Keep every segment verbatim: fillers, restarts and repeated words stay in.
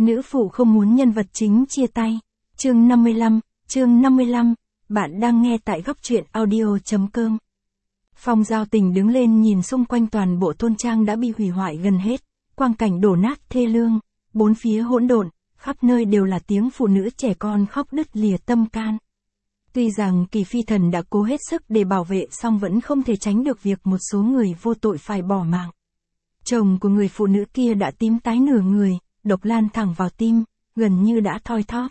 Nữ phụ không muốn nhân vật chính chia tay. Chương năm mươi lăm, chương năm mươi lăm, bạn đang nghe tại góc truyện audio.com. Phong Giao Tình đứng lên nhìn xung quanh, toàn bộ thôn trang đã bị hủy hoại gần hết, quang cảnh đổ nát thê lương, bốn phía hỗn độn, khắp nơi đều là tiếng phụ nữ trẻ con khóc đứt lìa tâm can. Tuy rằng Kỳ Phi Thần đã cố hết sức để bảo vệ, song vẫn không thể tránh được việc một số người vô tội phải bỏ mạng. Chồng của người phụ nữ kia đã tím tái nửa người, độc lan thẳng vào tim, gần như đã thoi thóp.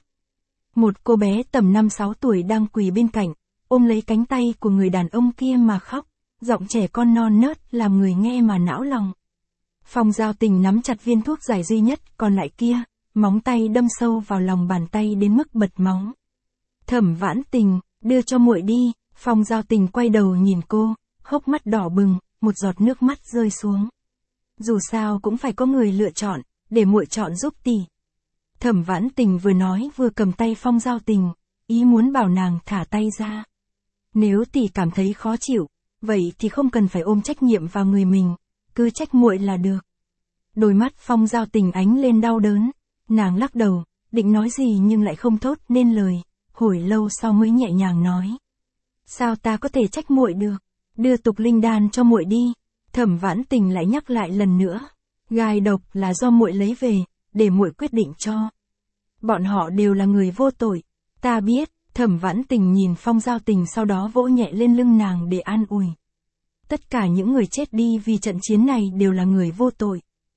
Một cô bé tầm năm sáu tuổi đang quỳ bên cạnh, ôm lấy cánh tay của người đàn ông kia mà khóc, giọng trẻ con non nớt làm người nghe mà não lòng. Phong Giao Tình nắm chặt viên thuốc giải duy nhất còn lại kia, móng tay đâm sâu vào lòng bàn tay đến mức bật máu. Thẩm Vãn Tình, đưa cho muội đi. Phong Giao Tình quay đầu nhìn cô, hốc mắt đỏ bừng, một giọt nước mắt rơi xuống. Dù sao cũng phải có người lựa chọn, để muội chọn giúp tỷ. Thẩm Vãn Tình vừa nói vừa cầm tay Phong Giao Tình, ý muốn bảo nàng thả tay ra. Nếu tỷ cảm thấy khó chịu, vậy thì không cần phải ôm trách nhiệm vào người mình, cứ trách muội là được. Đôi mắt Phong Giao Tình ánh lên đau đớn, nàng lắc đầu, định nói gì nhưng lại không thốt nên lời, hồi lâu sau mới nhẹ nhàng nói. Sao ta có thể trách muội được, đưa tục linh đan cho muội đi. Thẩm Vãn Tình lại nhắc lại lần nữa, gai độc là do muội lấy về, để muội quyết định cho. Bọn họ đều là người vô tội, ta biết. Thẩm Vãn Tình nhìn Phong Giao Tình, sau đó vỗ nhẹ lên lưng nàng để an ủi. Tất cả những người chết đi vì trận chiến này đều là người vô tội.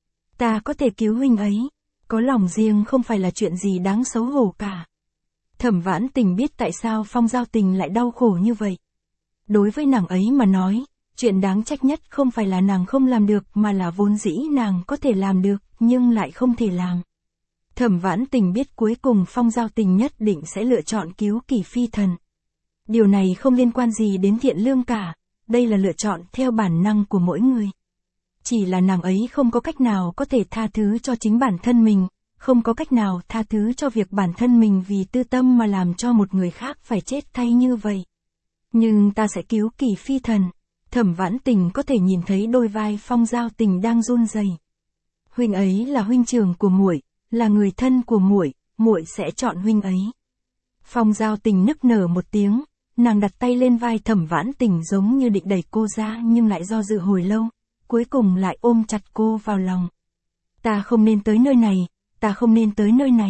Ta có thể cứu huynh ấy, có lòng riêng không phải là chuyện gì đáng xấu hổ cả. Thẩm Vãn Tình biết tại sao Phong Giao Tình lại đau khổ như vậy. Đối với nàng ấy mà nói, chuyện đáng trách nhất không phải là nàng không làm được mà là vốn dĩ nàng có thể làm được, nhưng lại không thể làm. Thẩm Vãn Tình biết cuối cùng Phong Giao Tình nhất định sẽ lựa chọn cứu Kỳ Phi Thần. Điều này không liên quan gì đến thiện lương cả, đây là lựa chọn theo bản năng của mỗi người. Chỉ là nàng ấy không có cách nào có thể tha thứ cho chính bản thân mình, không có cách nào tha thứ cho việc bản thân mình vì tư tâm mà làm cho một người khác phải chết thay như vậy. Nhưng ta sẽ cứu Kỳ Phi Thần. Thẩm Vãn Tình có thể nhìn thấy đôi vai Phong Giao Tình đang run rẩy. Huynh ấy là huynh trưởng của muội, là người thân của muội, muội sẽ chọn huynh ấy. Phong Giao Tình nức nở một tiếng, nàng đặt tay lên vai Thẩm Vãn Tình giống như định đẩy cô ra nhưng lại do dự hồi lâu, cuối cùng lại ôm chặt cô vào lòng. Ta không nên tới nơi này, ta không nên tới nơi này.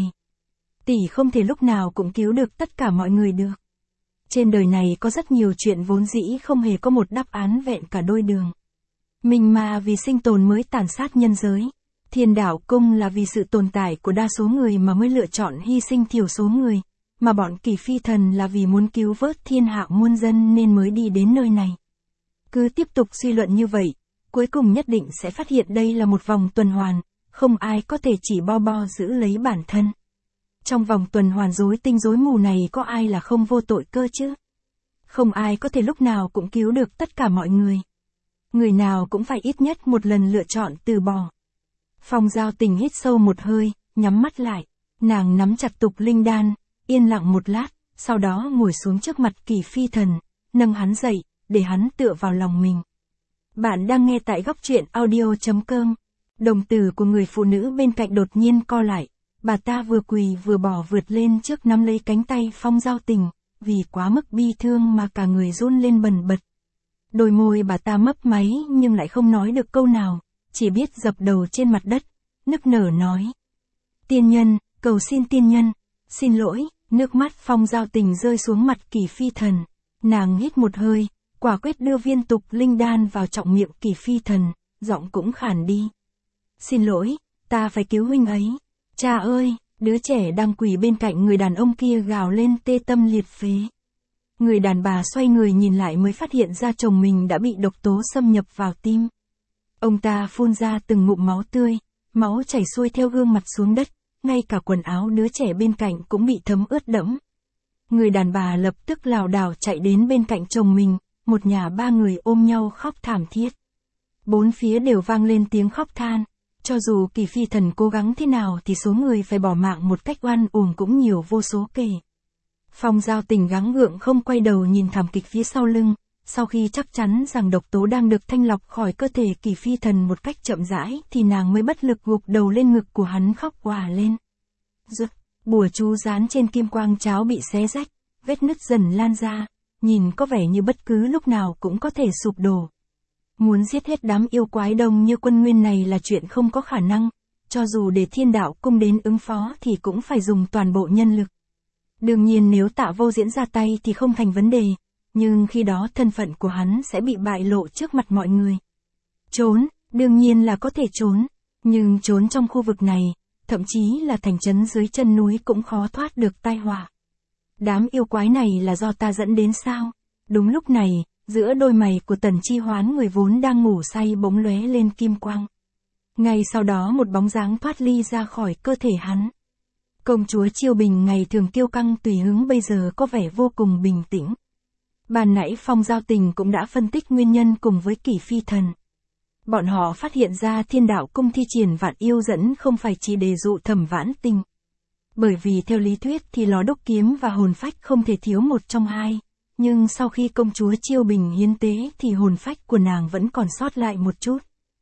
Tỷ không thể lúc nào cũng cứu được tất cả mọi người được. Trên đời này có rất nhiều chuyện vốn dĩ không hề có một đáp án vẹn cả đôi đường. Mình mà vì sinh tồn mới tàn sát nhân giới. Thiên Đạo Cung là vì sự tồn tại của đa số người mà mới lựa chọn hy sinh thiểu số người. Mà bọn Kỳ Phi Thần là vì muốn cứu vớt thiên hạ muôn dân nên mới đi đến nơi này. Cứ tiếp tục suy luận như vậy, cuối cùng nhất định sẽ phát hiện đây là một vòng tuần hoàn, không ai có thể chỉ bo bo giữ lấy bản thân. Trong vòng tuần hoàn rối tinh rối mù này có ai là không vô tội cơ chứ? Không ai có thể lúc nào cũng cứu được tất cả mọi người. Người nào cũng phải ít nhất một lần lựa chọn từ bỏ. Phong Giao Tình hít sâu một hơi, nhắm mắt lại. Nàng nắm chặt tục linh đan, yên lặng một lát, sau đó ngồi xuống trước mặt Kỳ Phi Thần, nâng hắn dậy, để hắn tựa vào lòng mình. Bạn đang nghe tại góc truyện audio.com. Đồng tử của người phụ nữ bên cạnh đột nhiên co lại. Bà ta vừa quỳ vừa bỏ vượt lên trước nắm lấy cánh tay Phong Giao Tình, vì quá mức bi thương mà cả người run lên bần bật. Đôi môi bà ta mấp máy nhưng lại không nói được câu nào, chỉ biết dập đầu trên mặt đất, nức nở nói. Tiên nhân, cầu xin tiên nhân, xin lỗi. Nước mắt Phong Giao Tình rơi xuống mặt Kỳ Phi Thần. Nàng hít một hơi, quả quyết đưa viên tục linh đan vào trọng miệng Kỳ Phi Thần, giọng cũng khàn đi. Xin lỗi, ta phải cứu huynh ấy. Cha ơi, đứa trẻ đang quỳ bên cạnh người đàn ông kia gào lên tê tâm liệt phế. Người đàn bà xoay người nhìn lại mới phát hiện ra chồng mình đã bị độc tố xâm nhập vào tim. Ông ta phun ra từng ngụm máu tươi, máu chảy xuôi theo gương mặt xuống đất, ngay cả quần áo đứa trẻ bên cạnh cũng bị thấm ướt đẫm. Người đàn bà lập tức lảo đảo chạy đến bên cạnh chồng mình, một nhà ba người ôm nhau khóc thảm thiết. Bốn phía đều vang lên tiếng khóc than. Cho dù Kỳ Phi Thần cố gắng thế nào thì số người phải bỏ mạng một cách oan uổng cũng nhiều vô số kể. Phong Giao Tình gắng gượng không quay đầu nhìn thảm kịch phía sau lưng, sau khi chắc chắn rằng độc tố đang được thanh lọc khỏi cơ thể Kỳ Phi Thần một cách chậm rãi thì nàng mới bất lực gục đầu lên ngực của hắn khóc òa lên. Rực, bùa chú dán trên kim quang cháo bị xé rách, vết nứt dần lan ra, nhìn có vẻ như bất cứ lúc nào cũng có thể sụp đổ. Muốn giết hết đám yêu quái đông như quân nguyên này là chuyện không có khả năng, cho dù để Thiên Đạo Cung đến ứng phó thì cũng phải dùng toàn bộ nhân lực. Đương nhiên nếu Tạ Vô Diễn ra tay thì không thành vấn đề, nhưng khi đó thân phận của hắn sẽ bị bại lộ trước mặt mọi người. Trốn, đương nhiên là có thể trốn, nhưng trốn trong khu vực này, thậm chí là thành trấn dưới chân núi cũng khó thoát được tai họa. Đám yêu quái này là do ta dẫn đến sao? Đúng lúc này, giữa đôi mày của Tần Chi Hoán người vốn đang ngủ say bỗng lóe lên kim quang. Ngay sau đó một bóng dáng thoát ly ra khỏi cơ thể hắn. Công chúa Chiêu Bình ngày thường kiêu căng tùy hứng bây giờ có vẻ vô cùng bình tĩnh. Ban nãy Phong Giao Tình cũng đã phân tích nguyên nhân cùng với Kỷ Phi Thần. Bọn họ phát hiện ra Thiên Đạo Cung thi triển vạn yêu dẫn không phải chỉ để dụ Thẩm Vãn Tình. Bởi vì theo lý thuyết thì lò đúc kiếm và hồn phách không thể thiếu một trong hai. Nhưng sau khi công chúa Chiêu Bình hiến tế thì hồn phách của nàng vẫn còn sót lại một chút.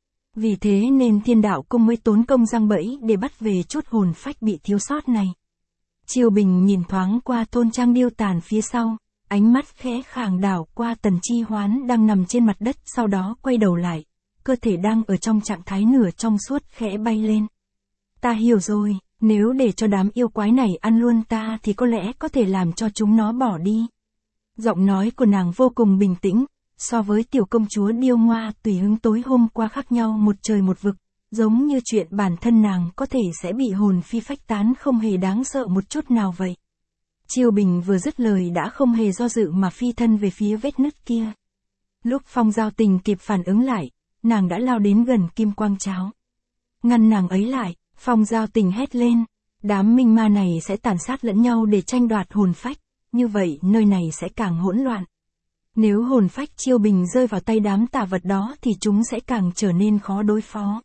Vì thế nên Thiên Đạo Cung mới tốn công giăng bẫy để bắt về chút hồn phách bị thiếu sót này. Chiêu Bình nhìn thoáng qua thôn trang điêu tàn phía sau, ánh mắt khẽ khàng đảo qua Tần Chi Hoán đang nằm trên mặt đất, sau đó quay đầu lại, cơ thể đang ở trong trạng thái nửa trong suốt khẽ bay lên. Ta hiểu rồi, nếu để cho đám yêu quái này ăn luôn ta thì có lẽ có thể làm cho chúng nó bỏ đi. Giọng nói của nàng vô cùng bình tĩnh, so với tiểu công chúa điêu ngoa tùy hứng tối hôm qua khác nhau một trời một vực, giống như chuyện bản thân nàng có thể sẽ bị hồn phi phách tán không hề đáng sợ một chút nào vậy. Chiêu Bình vừa dứt lời đã không hề do dự mà phi thân về phía vết nứt kia. Lúc Phong Giao Tình kịp phản ứng lại, nàng đã lao đến gần kim quang cháo. Ngăn nàng ấy lại, Phong Giao Tình hét lên, đám minh ma này sẽ tàn sát lẫn nhau để tranh đoạt hồn phách, như vậy nơi này sẽ càng hỗn loạn. Nếu hồn phách Chiêu Bình rơi vào tay đám tà vật đó thì chúng sẽ càng trở nên khó đối phó.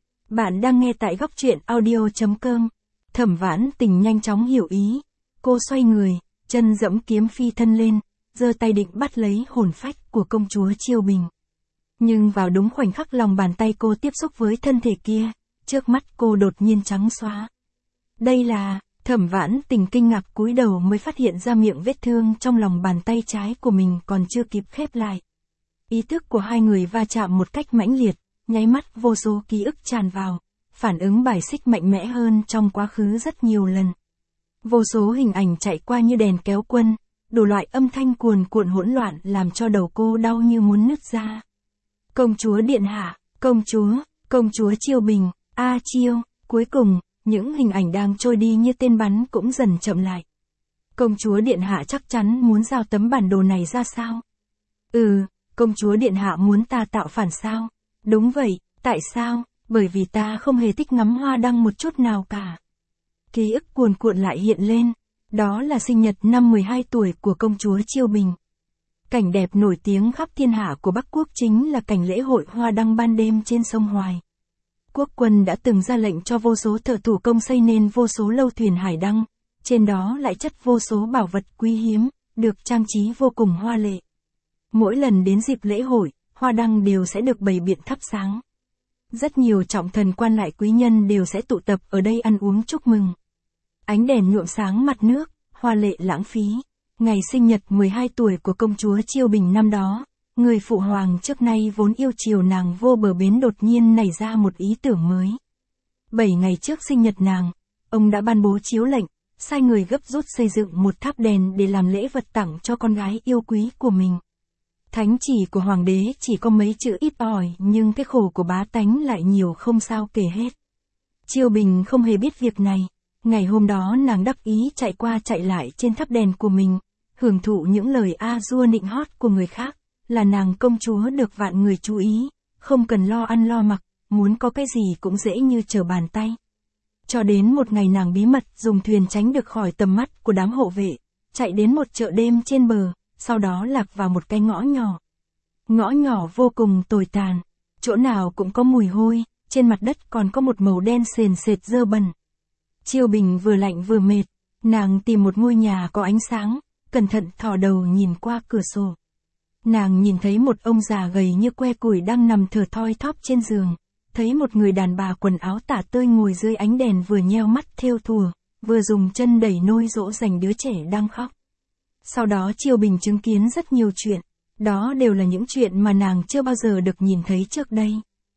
Bạn đang nghe tại góc truyện audio chấm com. Thẩm Vãn Tình nhanh chóng hiểu ý. Cô xoay người, chân dẫm kiếm phi thân lên, giơ tay định bắt lấy hồn phách của công chúa Chiêu Bình. Nhưng vào đúng khoảnh khắc lòng bàn tay cô tiếp xúc với thân thể kia, trước mắt cô đột nhiên trắng xóa. Đây là... Thẩm Vãn Tình kinh ngạc cúi đầu mới phát hiện ra miệng vết thương trong lòng bàn tay trái của mình còn chưa kịp khép lại. Ý thức của hai người va chạm một cách mãnh liệt, nháy mắt vô số ký ức tràn vào, phản ứng bài xích mạnh mẽ hơn trong quá khứ rất nhiều lần. Vô số hình ảnh chạy qua như đèn kéo quân, đủ loại âm thanh cuồn cuộn hỗn loạn làm cho đầu cô đau như muốn nứt ra. Công chúa điện hạ, công chúa, công chúa Chiêu Bình, a Chiêu, cuối cùng, những hình ảnh đang trôi đi như tên bắn cũng dần chậm lại. Công chúa điện hạ chắc chắn muốn giao tấm bản đồ này ra sao? Ừ, công chúa điện hạ muốn ta tạo phản sao? Đúng vậy, tại sao? Bởi vì ta không hề thích ngắm hoa đăng một chút nào cả. Ký ức cuồn cuộn lại hiện lên, đó là sinh nhật năm mười hai tuổi của công chúa Chiêu Bình. Cảnh đẹp nổi tiếng khắp thiên hạ của Bắc Quốc chính là cảnh lễ hội hoa đăng ban đêm trên sông Hoài. Quốc quân đã từng ra lệnh cho vô số thợ thủ công xây nên vô số lâu thuyền hải đăng, trên đó lại chất vô số bảo vật quý hiếm, được trang trí vô cùng hoa lệ. Mỗi lần đến dịp lễ hội, hoa đăng đều sẽ được bày biện thắp sáng. Rất nhiều trọng thần quan lại quý nhân đều sẽ tụ tập ở đây ăn uống chúc mừng. Ánh đèn nhuộm sáng mặt nước, hoa lệ lãng phí. Ngày sinh nhật mười hai tuổi của công chúa Chiêu Bình năm đó, người phụ hoàng trước nay vốn yêu chiều nàng vô bờ bến đột nhiên nảy ra một ý tưởng mới. Bảy ngày trước sinh nhật nàng, ông đã ban bố chiếu lệnh, sai người gấp rút xây dựng một tháp đèn để làm lễ vật tặng cho con gái yêu quý của mình. Thánh chỉ của hoàng đế chỉ có mấy chữ ít ỏi nhưng cái khổ của bá tánh lại nhiều không sao kể hết. Chiêu Bình không hề biết việc này. Ngày hôm đó nàng đắc ý chạy qua chạy lại trên tháp đèn của mình, hưởng thụ những lời a dua nịnh hót của người khác, là nàng công chúa được vạn người chú ý, không cần lo ăn lo mặc, muốn có cái gì cũng dễ như trở bàn tay. Cho đến một ngày nàng bí mật dùng thuyền tránh được khỏi tầm mắt của đám hộ vệ, chạy đến một chợ đêm trên bờ, sau đó lạc vào một cái ngõ nhỏ. Ngõ nhỏ vô cùng tồi tàn, chỗ nào cũng có mùi hôi, trên mặt đất còn có một màu đen sền sệt dơ bẩn. Chiêu Bình vừa lạnh vừa mệt, nàng tìm một ngôi nhà có ánh sáng, cẩn thận thò đầu nhìn qua cửa sổ. Nàng nhìn thấy một ông già gầy như que củi đang nằm thở thoi thóp trên giường, thấy một người đàn bà quần áo tả tơi ngồi dưới ánh đèn vừa nheo mắt thêu thùa, vừa dùng chân đẩy nôi dỗ dành đứa trẻ đang khóc. Sau đó Chiêu Bình chứng kiến rất nhiều chuyện, đó đều là những chuyện mà nàng chưa bao giờ được nhìn thấy trước đây.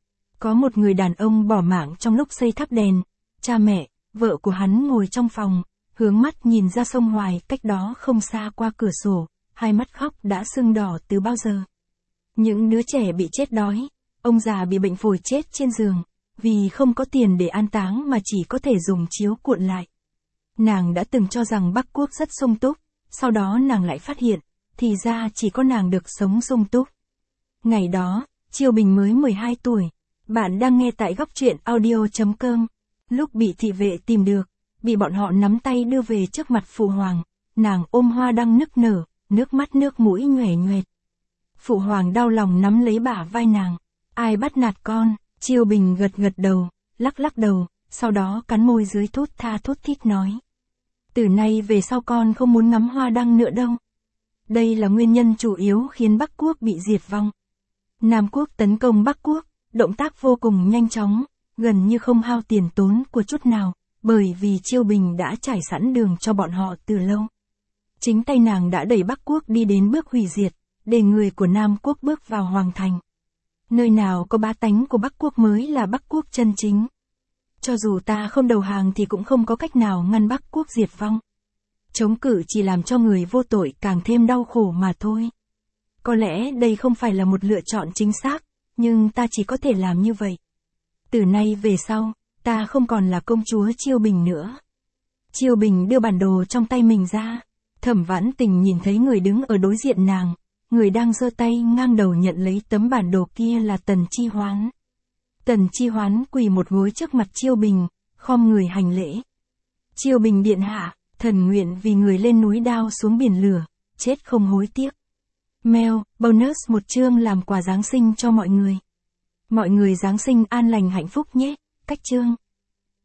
Có một người đàn ông bỏ mạng trong lúc xây thắp đèn, cha mẹ, vợ của hắn ngồi trong phòng, hướng mắt nhìn ra sông Hoài cách đó không xa qua cửa sổ, hai mắt khóc đã sưng đỏ từ bao giờ. Những đứa trẻ bị chết đói, ông già bị bệnh phổi chết trên giường, vì không có tiền để an táng mà chỉ có thể dùng chiếu cuộn lại. Nàng đã từng cho rằng Bắc Quốc rất sung túc, sau đó nàng lại phát hiện, thì ra chỉ có nàng được sống sung túc. Ngày đó, Chiêu Bình mới mười hai tuổi, bạn đang nghe tại góc truyện audio chấm com. Lúc bị thị vệ tìm được, bị bọn họ nắm tay đưa về trước mặt Phụ Hoàng, nàng ôm hoa đăng nức nở, nước mắt nước mũi nhoẻn nhoẹt. Phụ Hoàng đau lòng nắm lấy bả vai nàng, ai bắt nạt con, Chiêu Bình gật gật đầu, lắc lắc đầu, sau đó cắn môi dưới thốt tha thốt thít nói. Từ nay về sau con không muốn ngắm hoa đăng nữa đâu. Đây là nguyên nhân chủ yếu khiến Bắc Quốc bị diệt vong. Nam Quốc tấn công Bắc Quốc, động tác vô cùng nhanh chóng, gần như không hao tiền tốn của chút nào, bởi vì Chiêu Bình đã trải sẵn đường cho bọn họ từ lâu. Chính tay nàng đã đẩy Bắc Quốc đi đến bước hủy diệt, để người của Nam Quốc bước vào hoàng thành. Nơi nào có bá tánh của Bắc Quốc mới là Bắc Quốc chân chính. Cho dù ta không đầu hàng thì cũng không có cách nào ngăn Bắc Quốc diệt vong. Chống cự chỉ làm cho người vô tội càng thêm đau khổ mà thôi. Có lẽ đây không phải là một lựa chọn chính xác, nhưng ta chỉ có thể làm như vậy. Từ nay về sau, ta không còn là công chúa Chiêu Bình nữa. Chiêu Bình đưa bản đồ trong tay mình ra. Thẩm Vãn Tình nhìn thấy người đứng ở đối diện nàng, người đang giơ tay ngang đầu nhận lấy tấm bản đồ kia là Tần Chi Hoán. Tần Chi Hoán quỳ một gối trước mặt Chiêu Bình, khom người hành lễ. Chiêu Bình điện hạ, thần nguyện vì người lên núi đao xuống biển lửa, chết không hối tiếc. Mail, bonus một chương làm quà Giáng sinh cho mọi người. Mọi người Giáng sinh an lành hạnh phúc nhé, cách chương.